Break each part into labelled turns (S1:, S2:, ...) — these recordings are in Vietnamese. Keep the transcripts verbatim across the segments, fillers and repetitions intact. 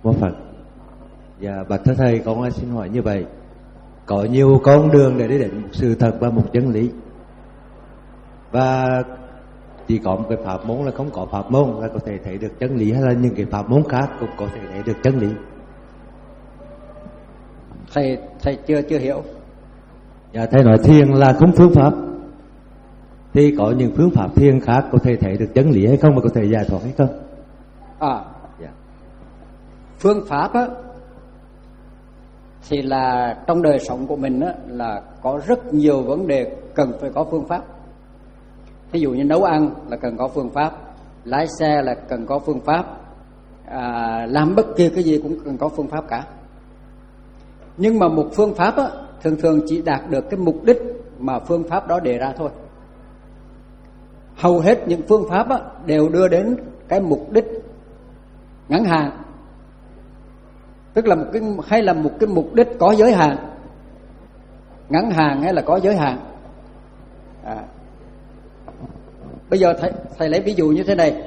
S1: Mô Phật. Dạ, bạch thưa thầy, con xin hỏi như vậy: có nhiều con đường để đi đến một sự thật và một chân lý, và chỉ có một cái pháp môn là không có pháp môn là có thể thấy được chân lý, hay là những cái pháp môn khác cũng có thể thấy được chân lý?
S2: Thầy thầy chưa chưa hiểu.
S1: Dạ, thầy nói thiền là không phương pháp, thì có những phương pháp thiền khác có thể thấy được chân lý hay không, và có thể giải thoát hay không?
S2: À, dạ. Phương pháp á thì là trong đời sống của mình á, là có rất nhiều vấn đề cần phải có phương pháp. Ví dụ như nấu ăn là cần có phương pháp, lái xe là cần có phương pháp, à, làm bất kỳ cái gì cũng cần có phương pháp cả. Nhưng mà một phương pháp á, thường thường chỉ đạt được cái mục đích mà phương pháp đó đề ra thôi. Hầu hết những phương pháp á, đều đưa đến cái mục đích ngắn hạn, tức là một cái hay là một cái mục đích có giới hạn, ngắn hạn hay là có giới hạn. À, bây giờ thầy, thầy lấy ví dụ như thế này: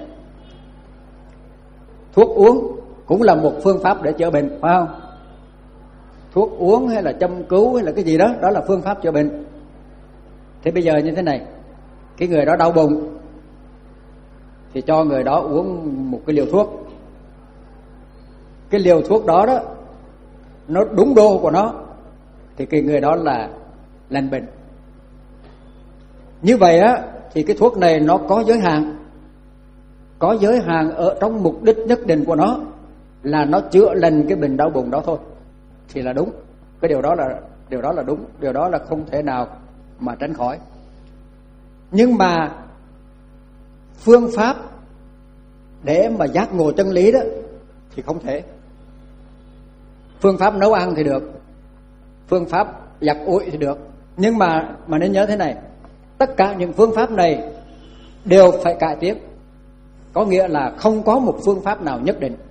S2: thuốc uống cũng là một phương pháp để chữa bệnh, phải không? Thuốc uống hay là châm cứu hay là cái gì đó, đó là phương pháp chữa bệnh. Thế bây giờ như thế này, cái người đó đau bụng thì cho người đó uống một cái liều thuốc. Cái liều thuốc đó đó nó đúng đô của nó thì cái người đó là lành bệnh. Như vậy á thì cái thuốc này nó có giới hạn, có giới hạn ở trong mục đích nhất định của nó là nó chữa lành cái bệnh đau bụng đó thôi, thì là đúng. Cái điều đó là điều đó là đúng, điều đó là không thể nào mà tránh khỏi. Nhưng mà phương pháp để mà giác ngộ chân lý đó thì không thể. Phương pháp nấu ăn thì được, phương pháp giặt ủi thì được, nhưng mà mà nên nhớ thế này: tất cả những phương pháp này đều phải cải tiến. Có nghĩa là không có một phương pháp nào nhất định,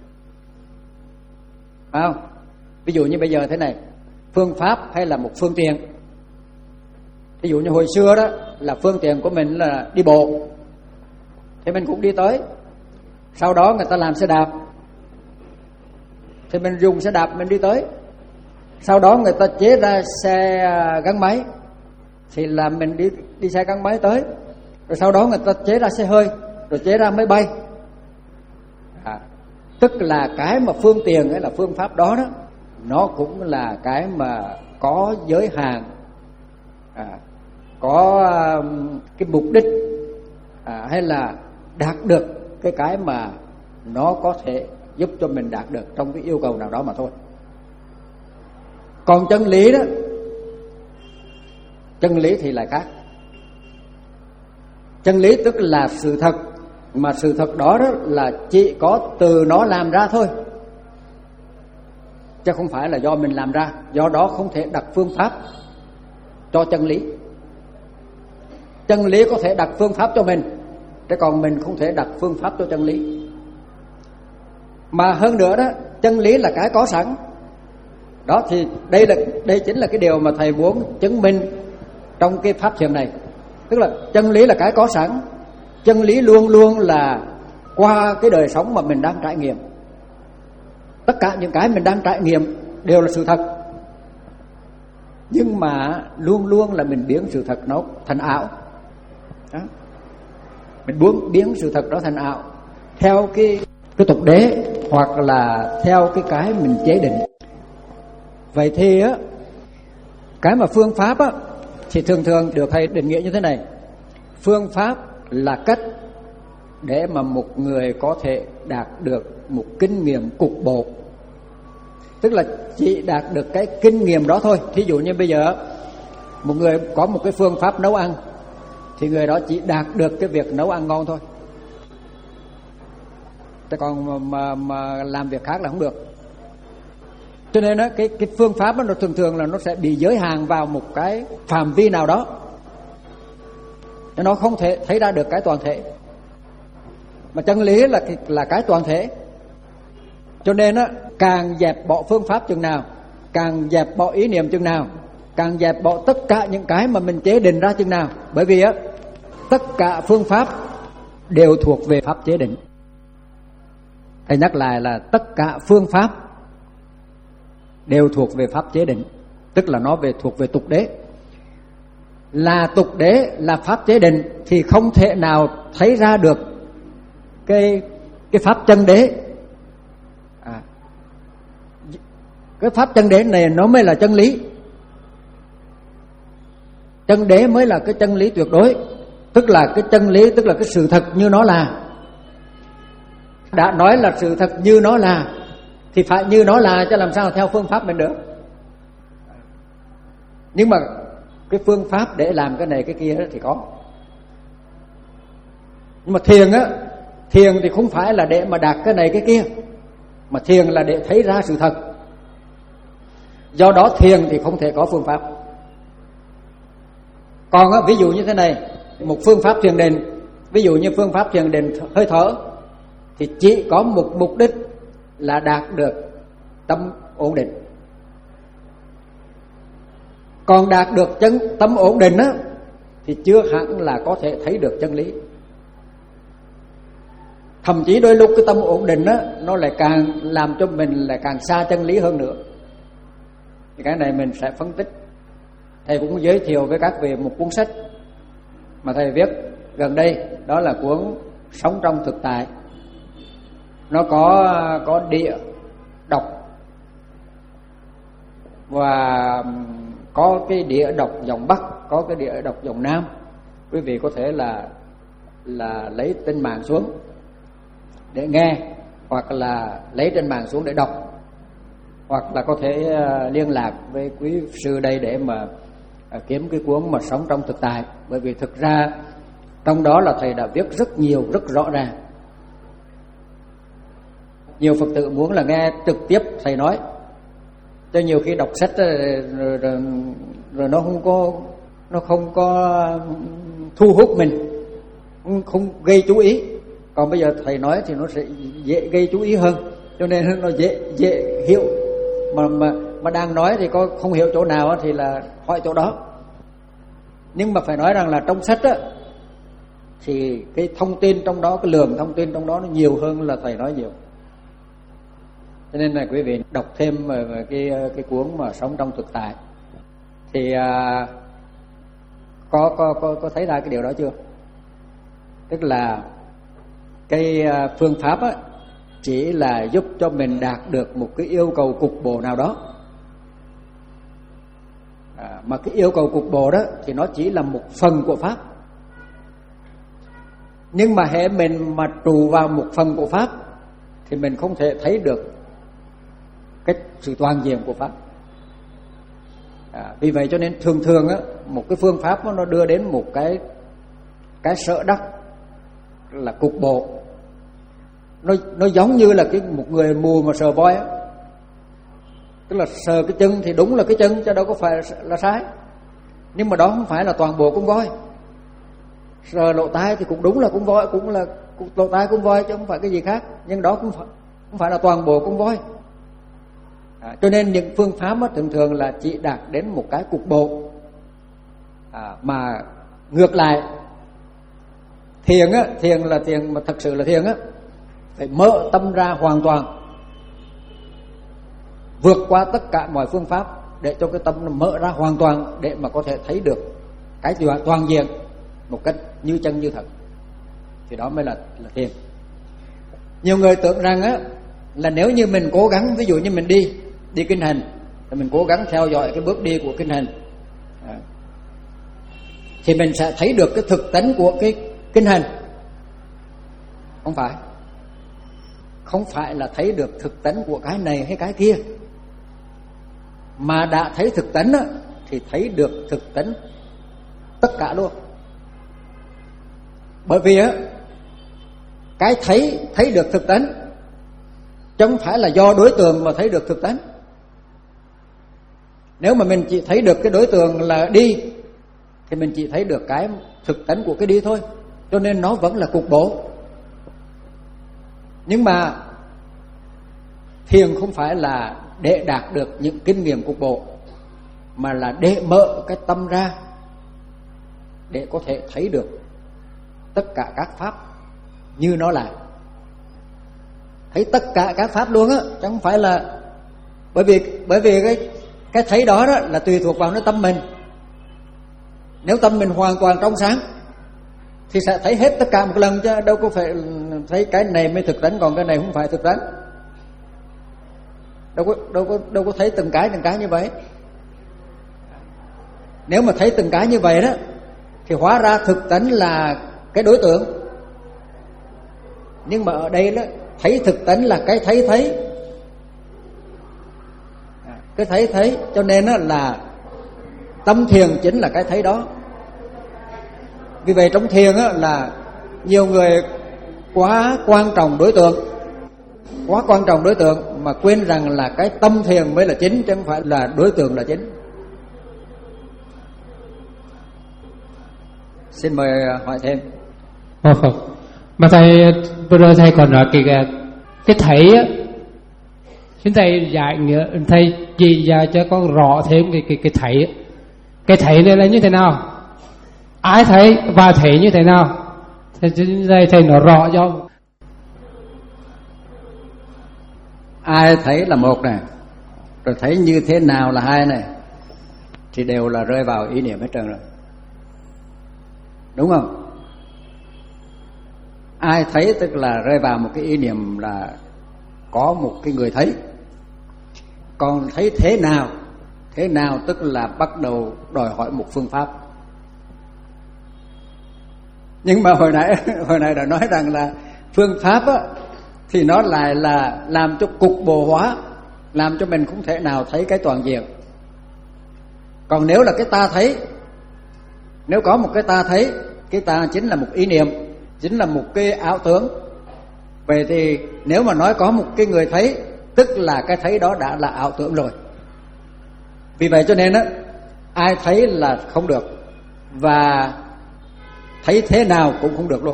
S2: phải không? Ví dụ như bây giờ thế này, phương pháp hay là một phương tiện. Ví dụ như hồi xưa đó là phương tiện của mình là đi bộ, thì mình cũng đi tới. Sau đó người ta làm xe đạp, thì mình dùng xe đạp mình đi tới. Sau đó người ta chế ra xe gắn máy, thì là mình đi đi xe gắn máy tới. Rồi sau đó người ta chế ra xe hơi, rồi chế ra máy bay. À, tức là cái mà phương tiện hay là phương pháp đó đó, nó cũng là cái mà có giới hạn, à, có um, cái mục đích, à, hay là đạt được cái cái mà nó có thể giúp cho mình đạt được trong cái yêu cầu nào đó mà thôi. Còn chân lý đó, chân lý thì lại khác. Chân lý tức là sự thật, mà sự thật đó, đó là chỉ có từ nó làm ra thôi, chứ không phải là do mình làm ra. Do đó không thể đặt phương pháp cho chân lý. Chân lý có thể đặt phương pháp cho mình, chứ còn mình không thể đặt phương pháp cho chân lý. Mà hơn nữa đó, chân lý là cái có sẵn. Đó thì đây là đây chính là cái điều mà thầy muốn chứng minh trong cái pháp thiền này. Tức là chân lý là cái có sẵn. Chân lý luôn luôn là qua cái đời sống mà mình đang trải nghiệm. Tất cả những cái mình đang trải nghiệm đều là sự thật, nhưng mà luôn luôn là mình biến sự thật nó thành ảo. Đó. Mình muốn biến sự thật đó thành ảo theo cái cái tục đế, hoặc là theo cái cái mình chế định. Vậy thì á, cái mà phương pháp á thì thường thường được thầy định nghĩa như thế này: phương pháp là cách để mà một người có thể đạt được một kinh nghiệm cục bộ, tức là chỉ đạt được cái kinh nghiệm đó thôi. Thí dụ như bây giờ một người có một cái phương pháp nấu ăn, thì người đó chỉ đạt được cái việc nấu ăn ngon thôi, chứ còn mà, mà, mà làm việc khác là không được. Cho nên đó, cái, cái phương pháp đó, nó thường thường là nó sẽ bị giới hạn vào một cái phạm vi nào đó, nó không thể thấy ra được cái toàn thể. Mà chân lý là cái, là cái toàn thể. Cho nên á, càng dẹp bỏ phương pháp chừng nào, càng dẹp bỏ ý niệm chừng nào, càng dẹp bỏ tất cả những cái mà mình chế định ra chừng nào. Bởi vì á, tất cả phương pháp đều thuộc về pháp chế định. Thầy nhắc lại là tất cả phương pháp đều thuộc về pháp chế định, tức là nó về thuộc về tục đế. Là tục đế, là pháp chế định thì không thể nào thấy ra được cái cái pháp chân đế. À, cái pháp chân đế này nó mới là chân lý. Chân đế mới là cái chân lý tuyệt đối, tức là cái chân lý, tức là cái sự thật như nó là. Đã nói là sự thật như nó là thì phải như nó là, chứ làm sao theo phương pháp mình được. Nhưng mà cái phương pháp để làm cái này cái kia thì có. Nhưng mà thiền á, thiền thì không phải là để mà đạt cái này cái kia, mà thiền là để thấy ra sự thật. Do đó thiền thì không thể có phương pháp. Còn á, ví dụ như thế này, một phương pháp thiền định, ví dụ như phương pháp thiền định hơi thở, thì chỉ có một mục đích là đạt được tâm ổn định. Còn đạt được chân tâm ổn định á, thì chưa hẳn là có thể thấy được chân lý. Thậm chí đôi lúc cái tâm ổn định á, nó lại càng làm cho mình lại càng xa chân lý hơn nữa. Thì cái này mình sẽ phân tích. Thầy cũng giới thiệu với các vị một cuốn sách mà thầy viết gần đây, đó là cuốn Sống trong thực tại. Nó có có địa đọc và có cái đĩa đọc dòng Bắc, có cái đĩa đọc dòng Nam. Quý vị có thể là là lấy trên mạng xuống để nghe, hoặc là lấy trên mạng xuống để đọc, hoặc là có thể liên lạc với quý sư đây để mà kiếm cái cuốn mà Sống trong thực tại. Bởi vì thực ra trong đó là thầy đã viết rất nhiều, rất rõ ràng. Nhiều Phật tử muốn là nghe trực tiếp thầy nói, cho nhiều khi đọc sách rồi, rồi, rồi, rồi nó không có nó không có thu hút mình, không, không gây chú ý. Còn bây giờ thầy nói thì nó sẽ dễ gây chú ý hơn, cho nên nó dễ dễ hiểu. Mà mà mà đang nói thì có không hiểu chỗ nào thì là hỏi chỗ đó. Nhưng mà phải nói rằng là trong sách á, thì cái thông tin trong đó, cái lượng thông tin trong đó nó nhiều hơn là thầy nói nhiều. Cho nên là quý vị đọc thêm cái cái cuốn mà Sống trong thực tại thì à, có có có có thấy ra cái điều đó chưa? Tức là cái phương pháp á, chỉ là giúp cho mình đạt được một cái yêu cầu cục bộ nào đó. À, mà cái yêu cầu cục bộ đó thì nó chỉ là một phần của pháp. Nhưng mà hễ mình mà trụ vào một phần của pháp thì mình không thể thấy được cái sự toàn diện của pháp. À, vì vậy cho nên thường thường á, một cái phương pháp nó đưa đến một cái cái sở đắc là cục bộ. Nó nó giống như là cái một người mù mà sờ voi á, tức là sờ cái chân thì đúng là cái chân, chứ đâu có phải là sai. Nhưng mà đó không phải là toàn bộ con voi. Sờ lỗ tai thì cũng đúng là con voi, cũng là lỗ tai con voi chứ không phải cái gì khác. Nhưng đó cũng phải, không phải là toàn bộ con voi. À, cho nên những phương pháp á, thường thường là chỉ đạt đến một cái cục bộ. À, mà ngược lại thiền á, thiền là thiền mà thật sự là thiền á, phải mở tâm ra hoàn toàn, vượt qua tất cả mọi phương pháp để cho cái tâm nó mở ra hoàn toàn, để mà có thể thấy được cái toàn diện một cách như chân như thật. Thì đó mới là là thiền. Nhiều người tưởng rằng á, là nếu như mình cố gắng, ví dụ như mình đi đi kinh hành, thì mình cố gắng theo dõi cái bước đi của kinh hành, à, thì mình sẽ thấy được cái thực tánh của cái kinh hành. Không phải. Không phải là thấy được thực tánh của cái này hay cái kia, mà đã thấy thực tánh á, thì thấy được thực tánh tất cả luôn. Bởi vì á, cái thấy thấy được thực tánh chứ không phải là do đối tượng mà thấy được thực tánh. Nếu mà mình chỉ thấy được cái đối tượng là đi thì mình chỉ thấy được cái thực tánh của cái đi thôi, cho nên nó vẫn là cục bộ. Nhưng mà thiền không phải là để đạt được những kinh nghiệm cục bộ, mà là để mở cái tâm ra để có thể thấy được tất cả các pháp như nó là. thấy tất cả các pháp luôn á, chứ không phải là bởi vì bởi vì cái cái thấy đó đó là tùy thuộc vào cái tâm mình. Nếu tâm mình hoàn toàn trong sáng thì sẽ thấy hết tất cả một lần, chứ đâu có phải thấy cái này mới thực tánh còn cái này không phải thực tánh. Đâu có đâu có đâu có thấy từng cái từng cái như vậy. Nếu mà thấy từng cái như vậy đó thì hóa ra thực tánh là cái đối tượng. Nhưng mà ở đây đó thấy thực tánh là cái thấy thấy, cái thấy thấy, cho nên đó là tâm thiền chính là cái thấy đó. Vì vậy trong thiền á là nhiều người quá quan trọng đối tượng, quá quan trọng đối tượng mà quên rằng là cái tâm thiền mới là chính, chứ không phải là đối tượng là chính. Xin mời hỏi thêm.
S3: Ồ, mà thầy vừa rồi thầy còn nói cái cái thấy á, xin thầy giải nghĩa, thầy chỉ ra cho con rõ thêm cái cái cái thấy á. Cái thấy này là như thế nào? Ai thấy và thấy như thế nào? Thầy thầy, thầy nói rõ cho.
S2: Ai thấy là một này, rồi thấy như thế nào là hai này, thì đều là rơi vào ý niệm hết trơn rồi, đúng không? Ai thấy tức là rơi vào một cái ý niệm là có một cái người thấy. Còn thấy thế nào, thế nào tức là bắt đầu đòi hỏi một phương pháp. Nhưng mà hồi nãy hồi nãy đã nói rằng là phương pháp á, thì nó lại là làm cho cục bộ hóa, làm cho mình không thể nào thấy cái toàn diện. Còn nếu là cái ta thấy, nếu có một cái ta thấy, cái ta chính là một ý niệm, chính là một cái ảo tưởng. Vậy thì nếu mà nói có một cái người thấy, tức là cái thấy đó đã là ảo tưởng rồi. Vì vậy cho nên á, ai thấy là không được, và thấy thế nào cũng không được luôn.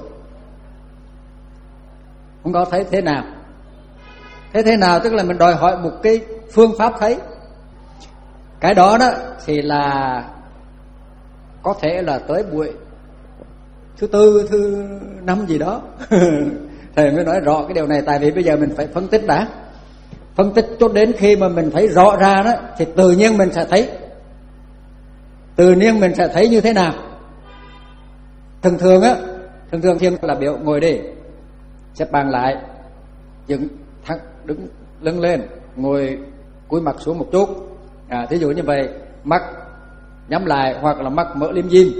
S2: Không có thấy thế nào. Thế thế nào tức là mình đòi hỏi một cái phương pháp thấy. Cái đó đó thì là có thể là tới buổi thứ tư, thứ năm gì đó thầy mới nói rõ cái điều này. Tại vì bây giờ mình phải phân tích đã. Phân tích cho đến khi mà mình thấy rõ ra đó, thì tự nhiên mình sẽ thấy. Tự nhiên mình sẽ thấy như thế nào. Thường thường á, thường thường thiền là biểu ngồi đi, xếp bằng lại, dựng thẳng, đứng lưng lên, ngồi cúi mặt xuống một chút. À, thí dụ như vậy, mắt nhắm lại hoặc là mắt mở lim dim.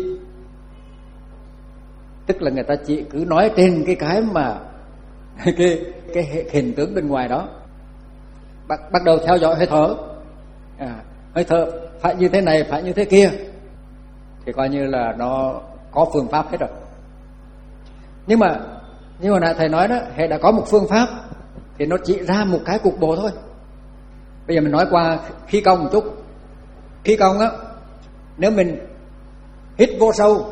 S2: Tức là người ta chỉ cứ nói trên cái cái mà cái cái hình tướng bên ngoài đó. Bắt bắt đầu theo dõi hơi thở. À, hơi thở phải như thế này, phải như thế kia, thì coi như là nó có phương pháp hết rồi. Nhưng mà như hồi nãy thầy nói đó, hệ đã có một phương pháp thì nó chỉ ra một cái cục bộ thôi. Bây giờ mình nói qua khí công một chút. Khí công á, nếu mình hít vô sâu,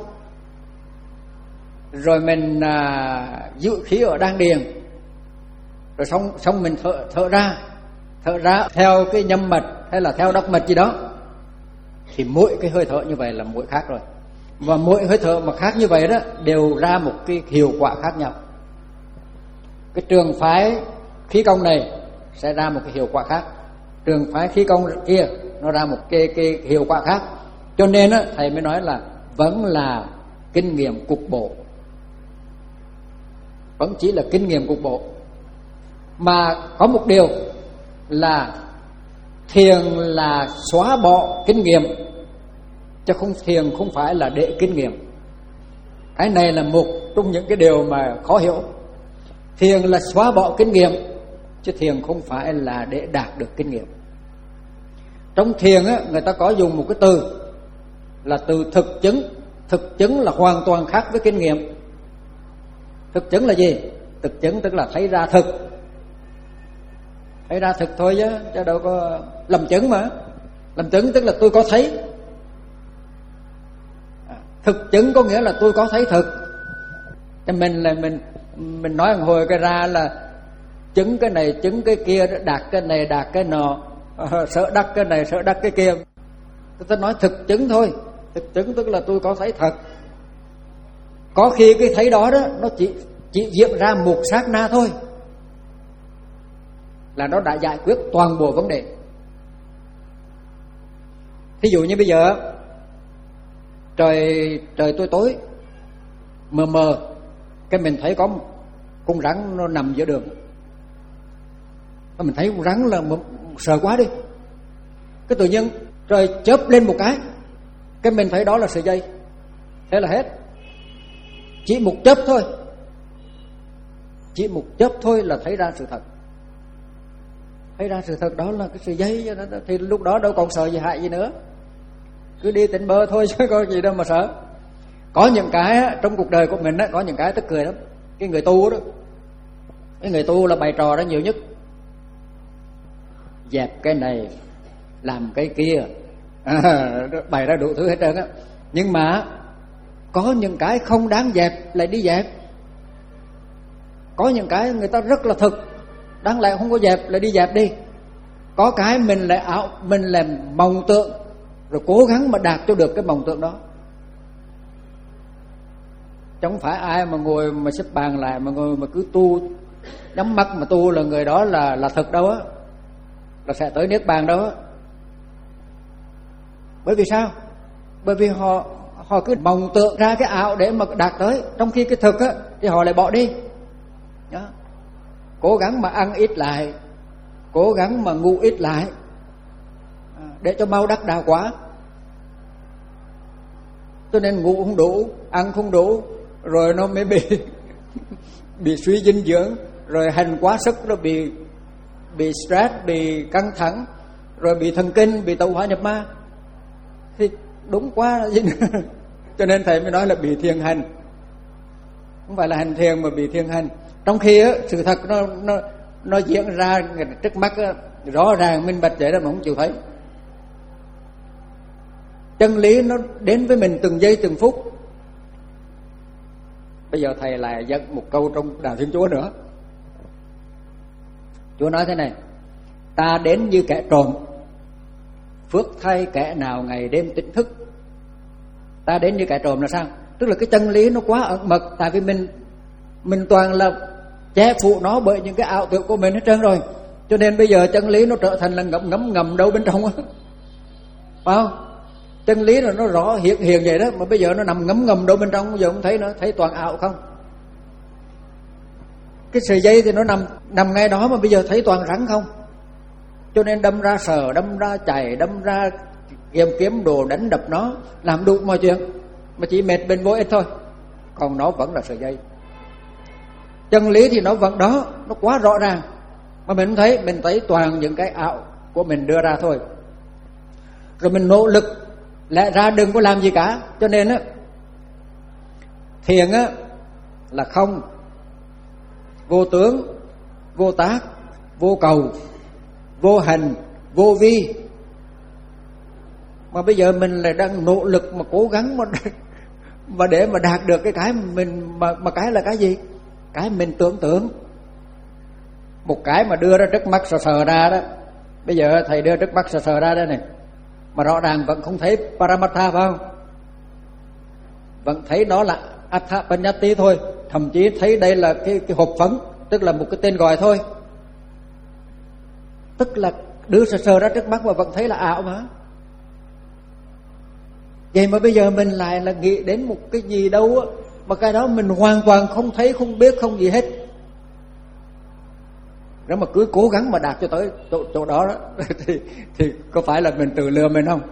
S2: rồi mình à, giữ khí ở đan điền, rồi xong xong mình thở thở ra, thở ra theo cái nhâm mạch hay là theo đốc mạch gì đó, thì mỗi cái hơi thở như vậy là mỗi khác rồi. Và mỗi hơi thở mà khác như vậy đó đều ra một cái hiệu quả khác nhau. Cái trường phái khí công này sẽ ra một cái hiệu quả khác, trường phái khí công kia nó ra một cái cái hiệu quả khác. Cho nên á, thầy mới nói là vẫn là kinh nghiệm cục bộ, vẫn chỉ là kinh nghiệm cục bộ. Mà có một điều là thiền là xóa bỏ kinh nghiệm, chứ không, thiền không phải là để kinh nghiệm. Cái này là một trong những cái điều mà khó hiểu. Thiền là xóa bỏ kinh nghiệm, chứ thiền không phải là để đạt được kinh nghiệm. Trong thiền á, người ta có dùng một cái từ là từ thực chứng. Thực chứng là hoàn toàn khác với kinh nghiệm. Thực chứng là gì? Thực chứng tức là thấy ra thực. Thấy ra thực thôi chứ, chứ đâu có lầm chứng mà. Lầm chứng tức là tôi có thấy. Thực chứng có nghĩa là tôi có thấy thực. Cho mình là mình mình nói một hồi cái ra là chứng cái này, chứng cái kia, đạt cái này, đạt cái nọ, sợ đắc cái này, sợ đắc cái kia. Tôi nói thực chứng thôi. Thực chứng tức là tôi có thấy thật. Có khi cái thấy đó đó nó chỉ chỉ diễn ra một sát na thôi. là nó đã giải quyết toàn bộ vấn đề. Thí dụ như bây giờ trời trời tối tối mờ mờ, cái mình thấy có con rắn nó nằm giữa đường, mình thấy con rắn là sợ quá đi, cái tự nhiên trời chớp lên một cái, cái mình thấy đó là sợi dây, thế là hết. Chỉ một chớp thôi, chỉ một chớp thôi là thấy ra sự thật, thấy ra sự thật đó là cái sợi dây, thì lúc đó đâu còn sợ gì hại gì nữa, cứ đi tỉnh bơ thôi chứ có gì đâu mà sợ. Có những cái trong cuộc đời của mình đó, có những cái tức cười lắm. Cái người tu đó, cái người tu là bày trò đó nhiều nhất, dẹp cái này làm cái kia, à, bày ra đủ thứ hết trơn á. Nhưng mà có những cái không đáng dẹp lại đi dẹp, có những cái người ta rất là thực, đáng lẽ không có dẹp lại đi dẹp đi. Có cái mình lại ảo, mình làm mộng tượng rồi cố gắng mà đạt cho được cái mộng tượng đó. Chẳng phải ai mà ngồi mà xếp bàn lại mà ngồi mà cứ tu nhắm mắt mà tu là người đó là là thực đâu á, là sẽ tới niết bàn đâu á. Bởi vì sao? Bởi vì họ họ cứ mộng tượng ra cái ảo để mà đạt tới, trong khi cái thực á thì họ lại bỏ đi. Đó. Cố gắng mà ăn ít lại, cố gắng mà ngủ ít lại, để cho mau đắc đạo quả. Cho nên ngủ không đủ, ăn không đủ, rồi nó mới bị bị suy dinh dưỡng, rồi hành quá sức, nó bị bị stress, bị căng thẳng, rồi bị thần kinh, bị tẩu hỏa nhập ma. Thì đúng quá là gì nữa. Cho nên thầy mới nói là bị thiền hành, không phải là hành thiền mà bị thiền hành. Trong khi á, sự thật nó nó nó diễn ra trước mắt á, rõ ràng minh bạch vậy đó mà không chịu thấy. Chân lý nó đến với mình từng giây từng phút. Bây giờ thầy lại dẫn một câu trong Đạo Thiên Chúa nữa. Chúa nói thế này: ta đến như kẻ trộm, phước thay kẻ nào ngày đêm tỉnh thức. Ta đến như kẻ trộm là sao? Tức là cái chân lý nó quá ẩn mật, tại vì mình mình toàn là che phủ nó bởi những cái ảo tưởng của mình hết trơn rồi. Cho nên bây giờ chân lý nó trở thành là ngấm ngấm ngầm đâu bên trong á, phải không? Chân lý là nó rõ hiện hiện vậy đó, mà bây giờ nó nằm ngấm ngầm đâu bên trong, bây giờ không thấy nữa, thấy toàn ảo không. Cái sợi dây thì nó nằm nằm ngay đó, mà bây giờ thấy toàn rắn không. Cho nên đâm ra sờ, đâm ra chày, đâm ra kiếm kiếm đồ đánh đập nó, làm đủ mọi chuyện, mà chỉ mệt bên vô ích thôi. Còn nó vẫn là sợi dây. Chân lý thì nó vẫn đó, nó quá rõ ràng, mà mình không thấy, mình thấy toàn những cái ảo của mình đưa ra thôi. Rồi mình nỗ lực lẽ ra đừng có làm gì cả. Cho nên á, thiền á là không, vô tướng, vô tác, vô cầu, vô hành, vô vi. Mà bây giờ mình lại đang nỗ lực mà cố gắng mà mà để mà đạt được cái cái mình mà mà cái là cái gì? Cái mình tưởng tượng. Một cái mà đưa ra trước mắt sờ sờ ra đó. Bây giờ thầy đưa trước mắt sờ sờ ra đây này, mà rõ ràng vẫn không thấy Paramatha, phải không? Vẫn thấy đó là Atha Panyati thôi. Thậm chí thấy đây là cái, cái hộp phấn, tức là một cái tên gọi thôi. Tức là đưa sờ sờ ra trước mắt mà vẫn thấy là ảo mà. Vậy mà bây giờ mình lại là nghĩ đến một cái gì đâu á, mà cái đó mình hoàn toàn không thấy, không biết, không gì hết. Nếu mà cứ cố gắng mà đạt cho tới chỗ, chỗ đó, đó thì, thì có phải là mình tự lừa mình không?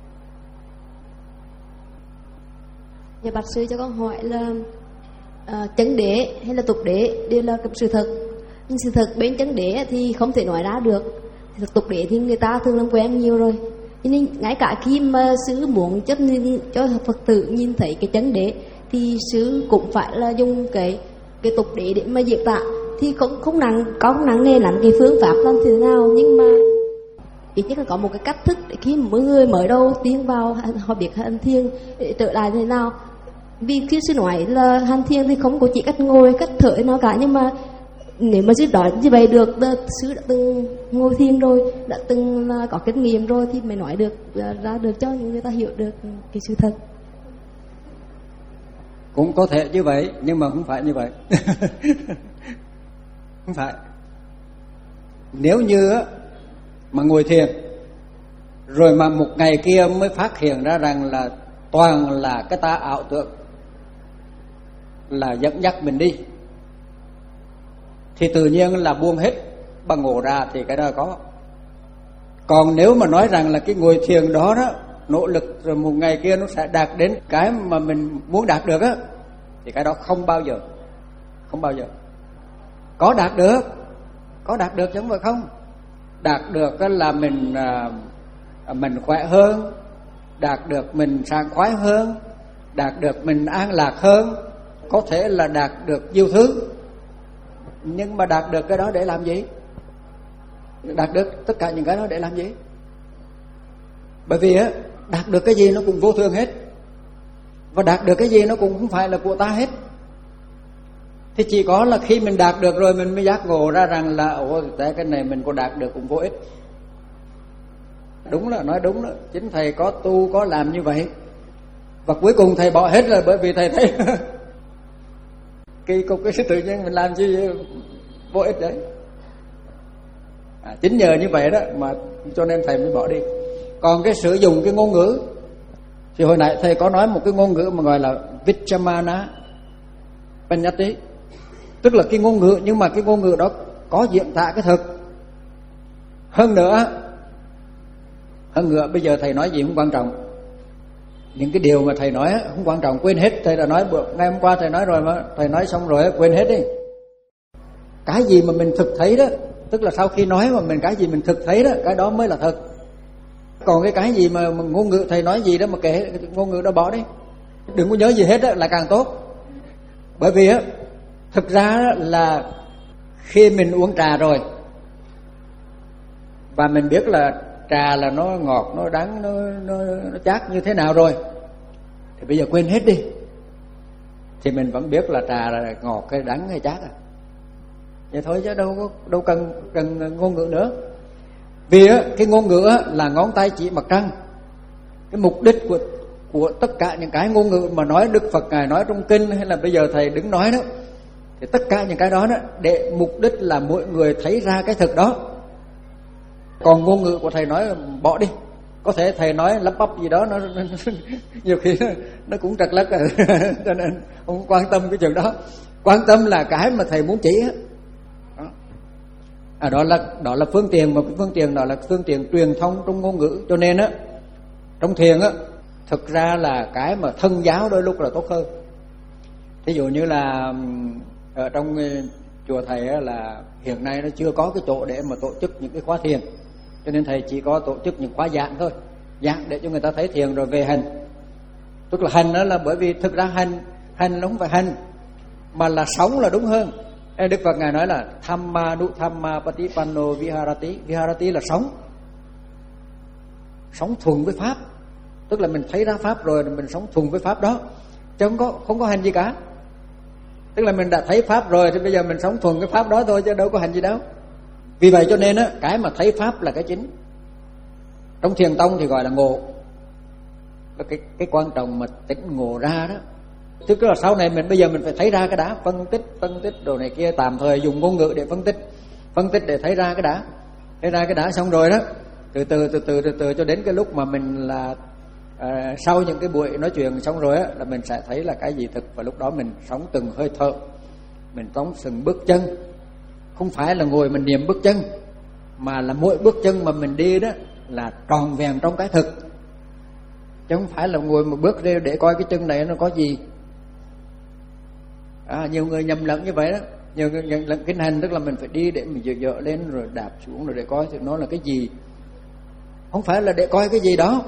S4: Nhà bác sư cho con hỏi là uh, chân đế hay là tục đế đều là cặp sự thật. Nhưng sự thật bên chân đế thì không thể nói ra được. Tục đế thì người ta thường làm quen nhiều rồi. Cho nên ngay cả khi mà sư muốn chấp nhận cho Phật tử nhìn thấy cái chân đế thì sư cũng phải là dùng cái cái tục đế để mà diễn tả. Thì không không nặng có không nặng nề lắm cái phương pháp làm thế nào, nhưng mà ít nhất là có một cái cách thức để khi mỗi người mới đầu tiến vào họ biết hành thiền để trở lại thế nào. Vì khi sư nói là hành thiền thì không có chỉ cách ngồi cách thở nào cả, nhưng mà nếu mà sư nói như vậy được, sư đã từng ngồi thiền rồi, đã từng là có kinh nghiệm rồi thì mới nói được ra được cho những người ta hiểu được cái sự thật.
S2: Cũng có thể như vậy, nhưng mà không phải như vậy. Không phải. Nếu như á, mà ngồi thiền rồi mà một ngày kia mới phát hiện ra rằng là toàn là cái ta ảo tưởng là dẫn dắt mình đi, thì tự nhiên là buông hết bằng ngộ ra, thì cái đó có. Còn nếu mà nói rằng là cái ngồi thiền đó đó nỗ lực rồi một ngày kia nó sẽ đạt đến cái mà mình muốn đạt được á, thì cái đó không bao giờ, không bao giờ. Có đạt được, có đạt được chứ không phải không. Đạt được là mình mình khỏe hơn, đạt được mình sảng khoái hơn, đạt được mình an lạc hơn, có thể là đạt được nhiều thứ. Nhưng mà đạt được cái đó để làm gì? Đạt được tất cả những cái đó để làm gì? Bởi vì á, đạt được cái gì nó cũng vô thường hết, và đạt được cái gì nó cũng không phải là của ta hết. Thì chỉ có là khi mình đạt được rồi mình mới giác ngộ ra rằng là ồ, cái này mình có đạt được cũng vô ích. Đúng là nói đúng đó, chính thầy có tu có làm như vậy, và cuối cùng thầy bỏ hết rồi, bởi vì thầy thấy kỳ cục cái tự nhiên mình làm chi vô ích đấy. À, chính nhờ như vậy đó mà cho nên thầy mới bỏ đi. Còn cái sử dụng cái ngôn ngữ thì hồi nãy thầy có nói một cái ngôn ngữ mà gọi là Vichamana Panyati, tức là cái ngôn ngữ, nhưng mà cái ngôn ngữ đó có diễn tả cái thực. Hơn nữa, hơn nữa bây giờ thầy nói gì không quan trọng, những cái điều mà thầy nói không quan trọng, quên hết. Thầy đã nói ngày hôm qua thầy nói rồi mà, thầy nói xong rồi quên hết đi. Cái gì mà mình thực thấy đó, tức là sau khi nói mà mình cái gì mình thực thấy đó, cái đó mới là thật. Còn cái cái gì mà, mà ngôn ngữ thầy nói gì đó mà kể ngôn ngữ đó bỏ đi, đừng có nhớ gì hết đó, là càng tốt. Bởi vì á, thực ra là khi mình uống trà rồi và mình biết là trà là nó ngọt, nó đắng, nó, nó, nó chát như thế nào rồi, thì bây giờ quên hết đi, thì mình vẫn biết là trà là ngọt hay đắng hay chát à. Vậy thôi chứ đâu có đâu cần cần ngôn ngữ nữa. Vì á, cái ngôn ngữ á, là ngón tay chỉ mặt trăng. Cái mục đích của của tất cả những cái ngôn ngữ mà nói Đức Phật ngài nói trong kinh, hay là bây giờ thầy đứng nói đó, thì tất cả những cái đó đó để mục đích là mỗi người thấy ra cái thực đó. Còn ngôn ngữ của thầy nói bỏ đi, có thể thầy nói lắp bắp gì đó nó, nó nhiều khi nó, nó cũng trật lất rồi. Cho nên không quan tâm cái chuyện đó. Quan tâm là cái mà thầy muốn chỉ á. Đó. À, đó là đó là phương tiện, mà phương tiện đó là phương tiện truyền thông trong ngôn ngữ. Cho nên á, trong thiền á, thực ra là cái mà thân giáo đôi lúc là tốt hơn. Thí dụ như là ở trong chùa thầy á, là hiện nay nó chưa có cái chỗ để mà tổ chức những cái khóa thiền, cho nên thầy chỉ có tổ chức những khóa giảng thôi, giảng để cho người ta thấy thiền rồi về hành. Tức là hành đó là bởi vì thực ra hành hành nó không phải hành mà là sống là đúng hơn. Đức Phật ngài nói là Thamma nu Thamma Patipanno Viharati. Viharati là sống, sống thuần với pháp, tức là mình thấy ra pháp rồi mình sống thuần với pháp đó, chứ không có không có hành gì cả. Tức là mình đã thấy pháp rồi thì bây giờ mình sống thuần cái pháp đó thôi, chứ đâu có hành gì đâu. Vì vậy cho nên á, cái mà thấy pháp là cái chính. Trong thiền tông thì gọi là ngộ, cái cái quan trọng mà tỉnh ngộ ra đó. Tức là sau này mình bây giờ mình phải thấy ra cái đã, phân tích phân tích đồ này kia, tạm thời dùng ngôn ngữ để phân tích, phân tích để thấy ra cái đã, thấy ra cái đã xong rồi đó, từ từ từ từ từ từ cho đến cái lúc mà mình là à, sau những cái buổi nói chuyện xong rồi á, là mình sẽ thấy là cái gì thực, và lúc đó mình sống từng hơi thở, mình sống từng bước chân, không phải là ngồi mình niệm bước chân, mà là mỗi bước chân mà mình đi đó là tròn vẹn trong cái thực, chứ không phải là ngồi một bước đi để coi cái chân này nó có gì. À, nhiều người nhầm lẫn như vậy đó, nhiều người nhầm lẫn kinh hành, tức là mình phải đi để mình dựa dựa lên rồi đạp xuống rồi để coi thì nó là cái gì, không phải là để coi cái gì đó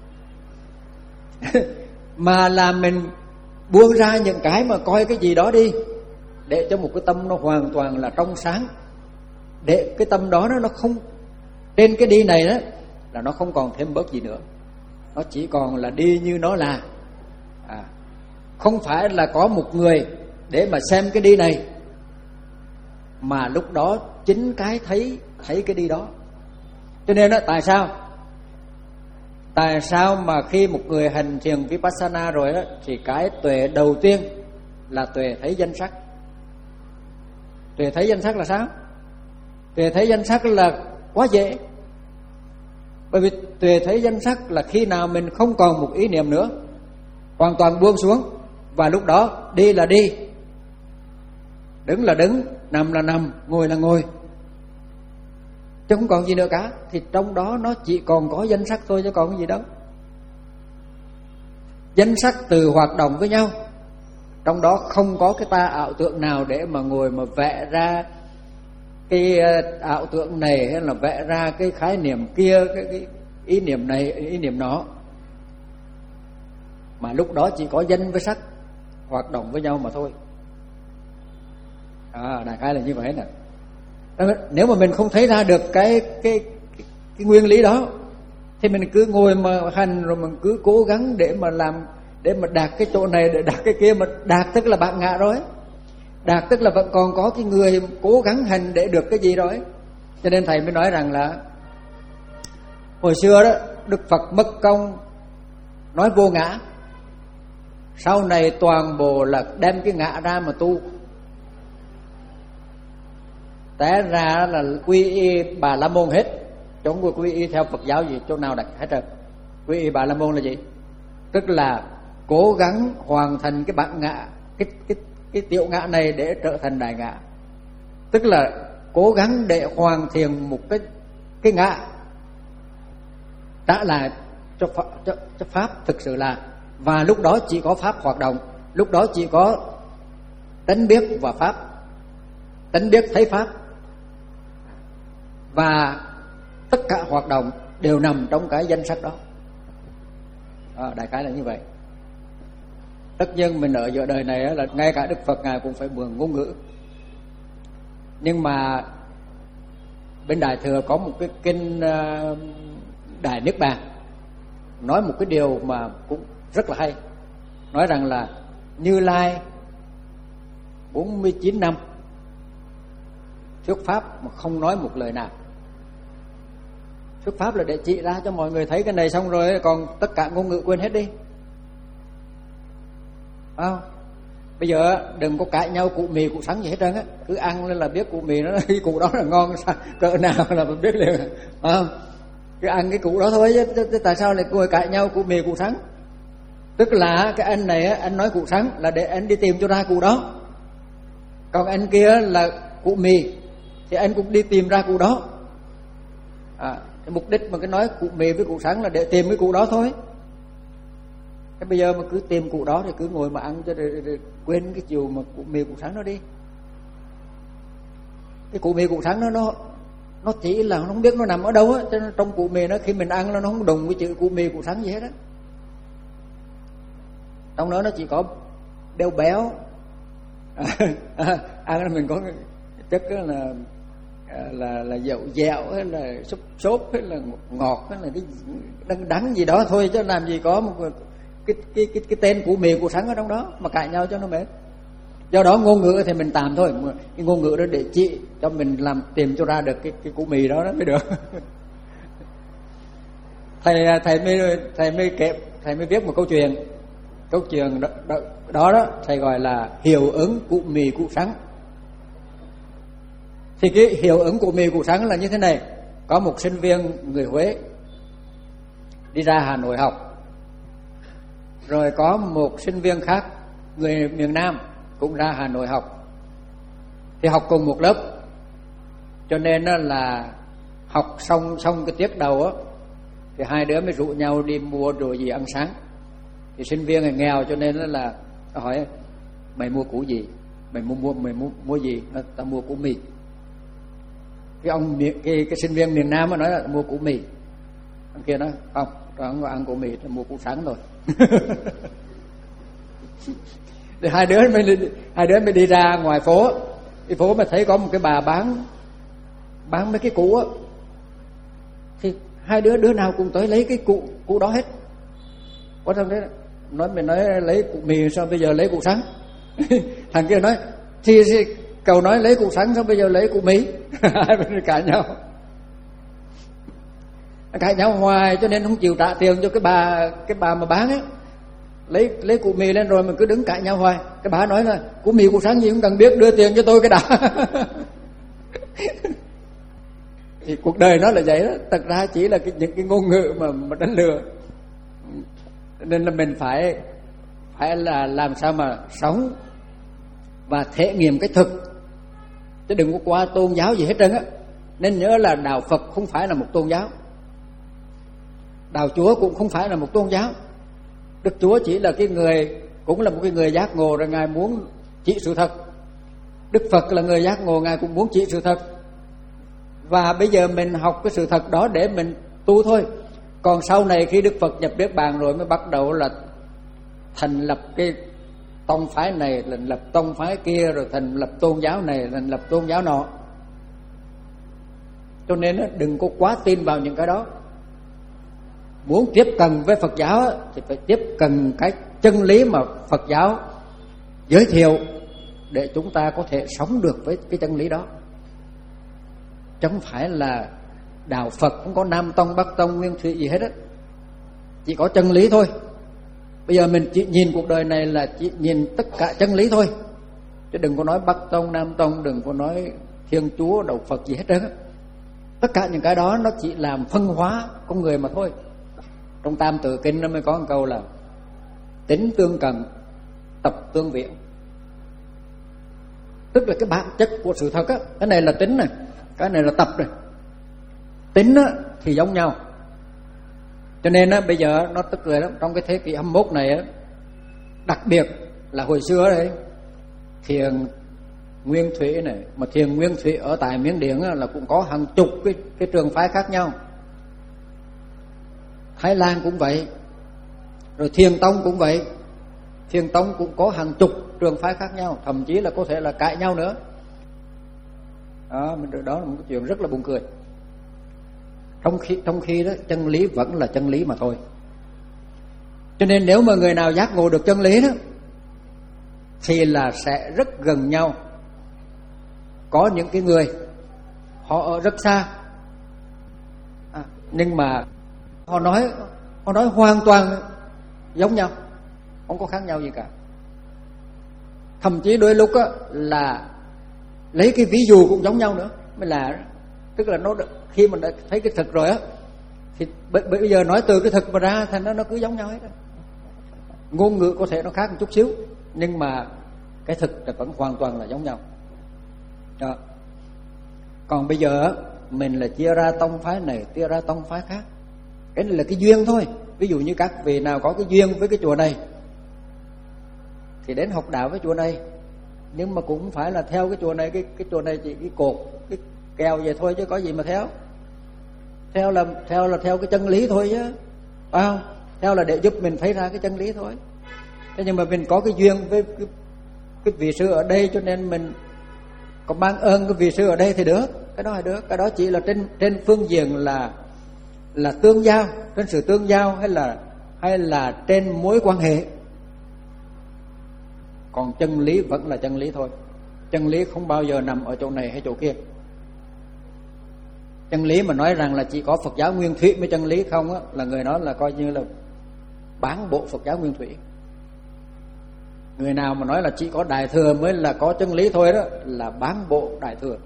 S2: mà là mình buông ra những cái mà coi cái gì đó đi, để cho một cái tâm nó hoàn toàn là trong sáng, để cái tâm đó nó không, trên cái đi này đó là nó không còn thêm bớt gì nữa, nó chỉ còn là đi như nó là. À, không phải là có một người để mà xem cái đi này, mà lúc đó chính cái thấy thấy cái đi đó. Cho nên đó, tại sao tại sao mà khi một người hành thiền Vipassana rồi đó, thì cái tuệ đầu tiên là tuệ thấy danh sắc. Tuệ thấy danh sắc là sao? Tuệ thấy danh sắc là quá dễ. Bởi vì tuệ thấy danh sắc là khi nào mình không còn một ý niệm nữa, hoàn toàn buông xuống, và lúc đó đi là đi, đứng là đứng, nằm là nằm, ngồi là ngồi, chứ không còn gì nữa cả. Thì trong đó nó chỉ còn có danh sắc thôi chứ còn cái gì đâu. Danh sắc từ hoạt động với nhau, trong đó không có cái ta ảo tưởng nào để mà ngồi mà vẽ ra cái ảo tưởng này, hay là vẽ ra cái khái niệm kia, cái, cái ý niệm này, ý niệm đó. Mà lúc đó chỉ có danh với sắc hoạt động với nhau mà thôi. À, đại khái là như vậy nè. Nếu mà mình không thấy ra được cái cái cái nguyên lý đó, thì mình cứ ngồi mà hành, rồi mình cứ cố gắng để mà làm, để mà đạt cái chỗ này, để đạt cái kia. Mà đạt tức là bạn ngã rồi, đạt tức là vẫn còn có cái người cố gắng hành để được cái gì rồi. Cho nên thầy mới nói rằng là hồi xưa đó Đức Phật mất công nói vô ngã, sau này toàn bộ là đem cái ngã ra mà tu. Té ra là quy y Bà La Môn hết, chứ không có quy y theo Phật giáo gì chỗ nào đặt hết rồi. Quy y Bà La Môn là gì? Tức là cố gắng hoàn thành cái bản ngã, cái cái cái tiểu ngã này để trở thành đại ngã. Tức là cố gắng để hoàn thiện một cái cái ngã đã là cho, cho, cho pháp thực sự là. Và lúc đó chỉ có pháp hoạt động, lúc đó chỉ có tánh biết và pháp, tánh biết thấy pháp, và tất cả hoạt động đều nằm trong cái danh sắc đó. À, đại khái là như vậy. Tất nhiên mình ở giữa đời này là ngay cả Đức Phật Ngài cũng phải mượn ngôn ngữ. Nhưng mà bên Đại Thừa có một cái kinh uh, Đại Niết Bàn nói một cái điều mà cũng rất là hay. Nói rằng là Như Lai bốn mươi chín năm thuyết pháp mà không nói một lời nào. Thuyết pháp là để chỉ ra cho mọi người thấy cái này, xong rồi còn tất cả ngôn ngữ quên hết đi. À, bây giờ đừng có cãi nhau cụ mì cụ sắn gì hết trơn á, cứ ăn lên là biết cụ mì nó cái cụ đó là ngon cỡ nào là mình biết liền. À, cứ ăn cái cụ đó thôi chứ, chứ tại sao lại ngồi cãi nhau cụ mì cụ sắn? Tức là cái anh này anh nói cụ sắn là để anh đi tìm cho ra cụ đó, còn anh kia là cụ mì thì anh cũng đi tìm ra cụ đó. À, cái mục đích mà cái nói cụ mì với cụ sắn là để tìm cái cụ đó thôi. Thế bây giờ mà cứ tìm cụ đó thì cứ ngồi mà ăn cho để, để, để quên cái chiều mà cụ mì cụ sắn nó đi. Cái cụ mì cụ sắn nó nó nó chỉ là nó không biết nó nằm ở đâu á, cho nên trong cụ mì nó khi mình ăn nó không đụng với chữ cụ mì cụ sắn gì hết á. Trong đó nó chỉ có béo béo, à, à, ăn là mình có chất là là là dẻo dẻo hay là xốp xốp hay là ngọt hay là cái đắng đắng gì đó thôi, chứ làm gì có một cái cái cái cái tên của mì của sắn ở trong đó mà cãi nhau cho nó mệt. Do đó ngôn ngữ thì mình tạm thôi, cái ngôn ngữ đó để chỉ cho mình làm tìm cho ra được cái cái củ mì đó, đó mới được. thầy thầy mới thầy mới kể thầy mới viết một câu chuyện câu chuyện đó đó, đó, đó thầy gọi là hiệu ứng cụ mì cụ sắn. Thì cái hiệu ứng cụ mì cụ sắn là như thế này. Có một sinh viên người Huế đi ra Hà Nội học, rồi có một sinh viên khác người miền Nam cũng ra Hà Nội học. Thì học cùng một lớp, cho nên là học xong xong cái tiết đầu á, thì hai đứa mới rủ nhau đi mua đồ gì ăn sáng. Thì sinh viên này nghèo cho nên là hỏi mày mua củ gì, mày mua mua mày mua mua gì? Nó, tao mua củ mì. Cái ông cái cái sinh viên miền Nam nói là mua củ mì, ông kia nói không, tao không có ăn củ mì, tao mua củ sắn rồi. Thì hai đứa mới đi, hai đứa mới đi ra ngoài phố, đi phố mà thấy có một cái bà bán bán mấy cái củ á, thì hai đứa đứa nào cũng tới lấy cái củ củ đó hết. Có thằng đấy nói mình nói lấy củ mì sao bây giờ lấy củ sắn? Thằng kia nói thì, thì cậu nói lấy củ sắn sao bây giờ lấy củ mì? Hai bên cãi nhau, cãi nhau hoài, cho nên không chịu trả tiền cho cái bà cái bà mà bán ấy. Lấy lấy củ mì lên rồi mình cứ đứng cãi nhau hoài. Cái bà nói là củ mì củ sắn gì cũng cần biết, đưa tiền cho tôi cái đã. thì cuộc đời nó là vậy đó. Thật ra chỉ là cái, những cái ngôn ngữ mà mà đánh lừa. Nên là mình phải phải là làm sao mà sống và thể nghiệm cái thực, chứ đừng có qua tôn giáo gì hết trơn á. Nên nhớ là đạo Phật không phải là một tôn giáo, đạo Chúa cũng không phải là một tôn giáo. Đức Chúa chỉ là cái người, cũng là một cái người giác ngộ, rồi Ngài muốn chỉ sự thật. Đức Phật là người giác ngộ, Ngài cũng muốn chỉ sự thật. Và bây giờ mình học cái sự thật đó để mình tu thôi. Còn sau này khi Đức Phật nhập Niết Bàn rồi mới bắt đầu là thành lập cái tông phái này, thành lập tông phái kia, rồi thành lập tôn giáo này, thành lập tôn giáo nọ. Cho nên đừng có quá tin vào những cái đó. Muốn tiếp cận với Phật giáo thì phải tiếp cận cái chân lý mà Phật giáo giới thiệu, để chúng ta có thể sống được với cái chân lý đó. Chứ không phải là đạo Phật không có Nam Tông, Bắc Tông, Nguyên Thủy gì hết á, chỉ có chân lý thôi. Bây giờ mình chỉ nhìn cuộc đời này là chỉ nhìn tất cả chân lý thôi, chứ đừng có nói Bắc Tông, Nam Tông, đừng có nói Thiên Chúa, Đạo Phật gì hết trơn á. Tất cả những cái đó nó chỉ làm phân hóa con người mà thôi. Trong Tam Tự Kinh nó mới có một câu là tính tương cận, tập tương viện. Tức là cái bản chất của sự thật á, cái này là tính này, cái này là tập này. Tính á thì giống nhau. Cho nên á bây giờ nó tức cười lắm, trong cái thế kỷ hai mươi mốt này á, đặc biệt là hồi xưa đấy, thiền Nguyên Thủy này, mà thiền Nguyên Thủy ở tại Miến Điện á, là cũng có hàng chục cái, cái trường phái khác nhau. Thái Lan cũng vậy, rồi Thiền Tông cũng vậy. Thiền Tông cũng có hàng chục trường phái khác nhau, thậm chí là có thể là cãi nhau nữa. Đó, đó là một cái chuyện rất là buồn cười. Trong khi, trong khi đó chân lý vẫn là chân lý mà thôi. Cho nên nếu mà người nào giác ngộ được chân lý đó thì là sẽ rất gần nhau. Có những cái người họ ở rất xa à, nhưng mà họ nói họ nói hoàn toàn giống nhau, không có khác nhau gì cả. Thậm chí đôi lúc á, là lấy cái ví dụ cũng giống nhau nữa mới là. Tức là nó khi mình đã thấy cái thực rồi á, thì bây giờ nói từ cái thực mà ra thành nó nó cứ giống nhau hết á. Ngôn ngữ có thể nó khác một chút xíu, nhưng mà cái thực là vẫn hoàn toàn là giống nhau đó. Còn bây giờ mình là chia ra tông phái này, chia ra tông phái khác. Cái này là cái duyên thôi. Ví dụ như các vị nào có cái duyên với cái chùa này thì đến học đạo với chùa này, nhưng mà cũng phải là theo cái chùa này. Cái cái chùa này chỉ cái cột, cái kèo vậy thôi chứ có gì mà theo. Theo là theo là theo cái chân lý thôi chứ, phải không? Theo là để giúp mình thấy ra cái chân lý thôi. Thế nhưng mà mình có cái duyên với cái, cái vị sư ở đây, cho nên mình có mang ơn cái vị sư ở đây thì được. Cái đó là được. Cái đó chỉ là trên trên phương diện là là tương giao, trên sự tương giao, hay là hay là trên mối quan hệ. Còn chân lý vẫn là chân lý thôi. Chân lý không bao giờ nằm ở chỗ này hay chỗ kia. Chân lý mà nói rằng là chỉ có Phật giáo Nguyên Thủy mới chân lý không á, là người đó là coi như là bán bộ Phật giáo Nguyên Thủy. Người nào mà nói là chỉ có Đại Thừa mới là có chân lý thôi đó, là bán bộ Đại Thừa.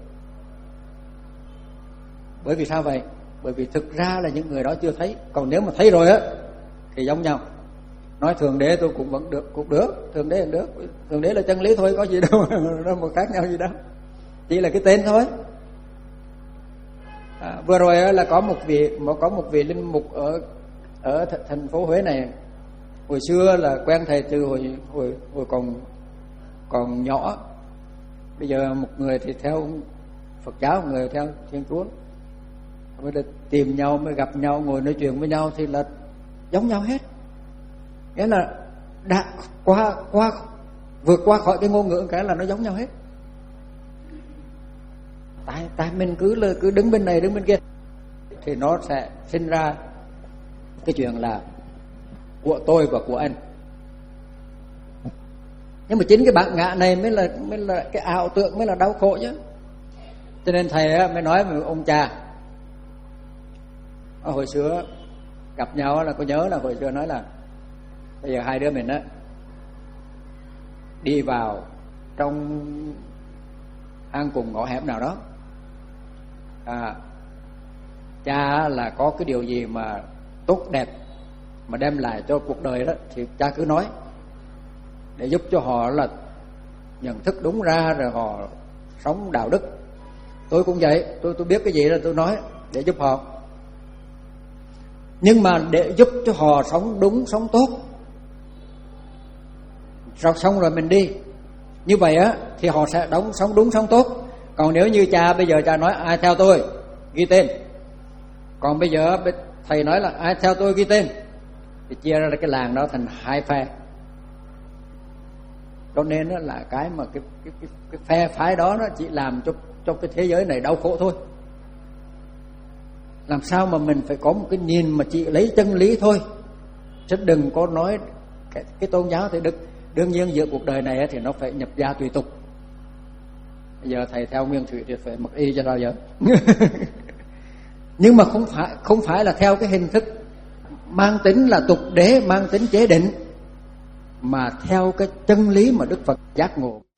S2: Bởi vì sao vậy? Bởi vì thực ra là những người đó chưa thấy. Còn nếu mà thấy rồi á thì giống nhau. Nói Thượng Đế tôi cũng vẫn được, cũng được. Thượng Đế cũng được. Thượng Đế là chân lý thôi, có gì đâu nó một khác nhau gì đâu. Chỉ là cái tên thôi. À, vừa rồi là có một vị có một vị linh mục ở ở thành phố Huế này. Hồi xưa là quen thầy từ hồi hồi hồi còn còn nhỏ. Bây giờ một người thì theo Phật giáo, một người theo Thiên Chúa. Mới được tìm nhau, mới gặp nhau, ngồi nói chuyện với nhau thì là giống nhau hết. Nghĩa là đã qua qua vượt qua khỏi cái ngôn ngữ cái là nó giống nhau hết. Tại tại mình cứ là cứ đứng bên này đứng bên kia thì nó sẽ sinh ra cái chuyện là của tôi và của anh. Nhưng mà chính cái bản ngã này mới là mới là cái ảo tượng, mới là đau khổ chứ. Cho nên thầy mới nói với ông cha hồi xưa gặp nhau là có nhớ là hồi xưa nói là bây giờ hai đứa mình á đi vào trong hang cùng ngõ hẻm nào đó, à, cha là có cái điều gì mà tốt đẹp mà đem lại cho cuộc đời đó thì cha cứ nói, để giúp cho họ là nhận thức đúng ra, rồi họ sống đạo đức. Tôi cũng vậy, tôi tôi biết cái gì là tôi nói để giúp họ. Nhưng mà để giúp cho họ sống đúng, sống tốt, rồi xong rồi mình đi. Như vậy á thì họ sẽ đóng sống đúng, sống tốt. Còn nếu như cha bây giờ cha nói ai theo tôi ghi tên, còn bây giờ thầy nói là ai theo tôi ghi tên, thì chia ra cái làng đó thành hai phe. Cho nên là cái mà cái cái cái, cái phe phái đó nó chỉ làm cho cho cái thế giới này đau khổ thôi. Làm sao mà mình phải có một cái nhìn mà chỉ lấy chân lý thôi, chứ đừng có nói cái, cái tôn giáo thì đức. Đương nhiên giữa cuộc đời này thì nó phải nhập gia tùy tục. Bây giờ thầy theo Nguyên Thủy thì phải mặc y cho bao giờ. Nhưng mà không phải không phải là theo cái hình thức mang tính là tục đế, mang tính chế định, mà theo cái chân lý mà Đức Phật giác ngộ.